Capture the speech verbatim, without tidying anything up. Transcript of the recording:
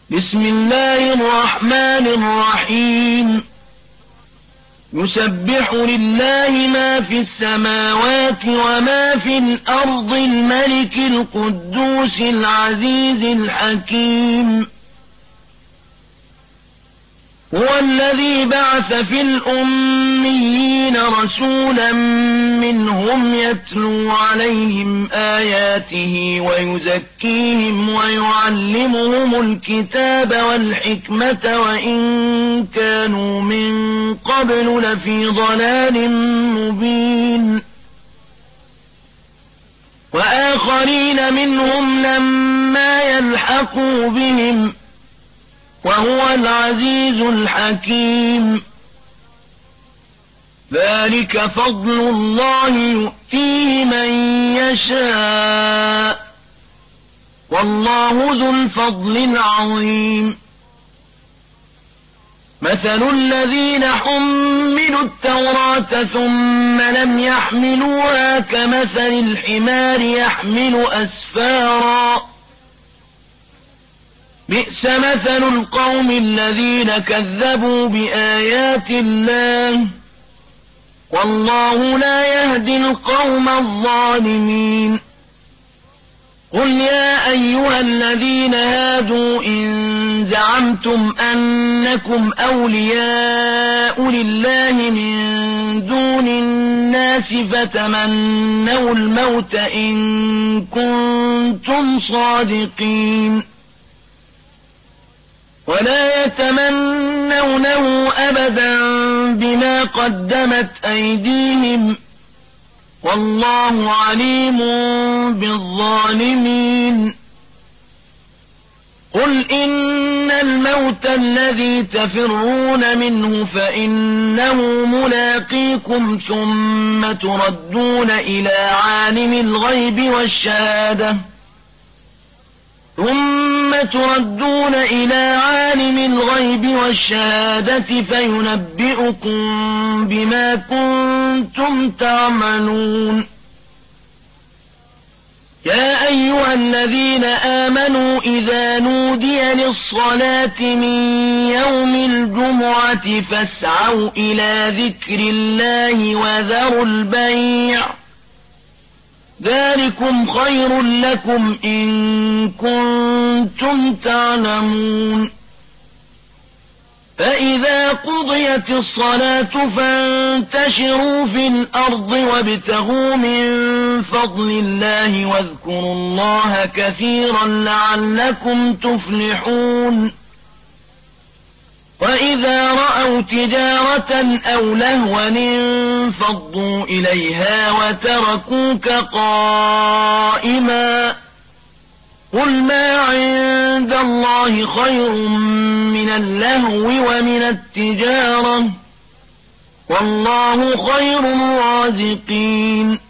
بسم الله الرحمن الرحيم يسبح لله ما في السماوات وما في الأرض الملك القدوس العزيز الحكيم هو الذي بعث في الأميين رسولا منهم يتلو عليهم آياته ويزكيهم ويعلمهم الكتاب والحكمة وإن كانوا من قبل لفي ضلال مبين وآخرين منهم لما يلحقوا بهم وهو العزيز الحكيم ذلك فضل الله يؤتيه من يشاء والله ذو الفضل العظيم مثل الذين حملوا التوراة ثم لم يحملوها كمثل الحمار يحمل أسفارا بئس مثل القوم الذين كذبوا بآيات الله والله لا يهدي القوم الظالمين قل يا أيها الذين هادوا إن زعمتم أنكم أولياء لله من دون الناس فتمنوا الموت إن كنتم صادقين ولا يتمنونه أبدا بما قدمت أيديهم والله عليم بالظالمين قل إن الموت الذي تفرون منه فإنه ملاقيكم ثم تردون إلى عالم الغيب والشهادة ثم تردون إلى عالم الغيب والشهادة فينبئكم بما كنتم تعملون يا أيها الذين آمنوا إذا نودي للصلاة من يوم الجمعة فاسعوا إلى ذكر الله وذروا البيع ذلكم خير لكم إن كنتم تعلمون فإذا قضيت الصلاة فانتشروا في الأرض وابتغوا من فضل الله واذكروا الله كثيرا لعلكم تفلحون وإذا رأوا تجارة أو لهوا انفضوا إليها وتركوك قائما قل ما عند الله خير من اللهو ومن التجارة والله خير الرازقين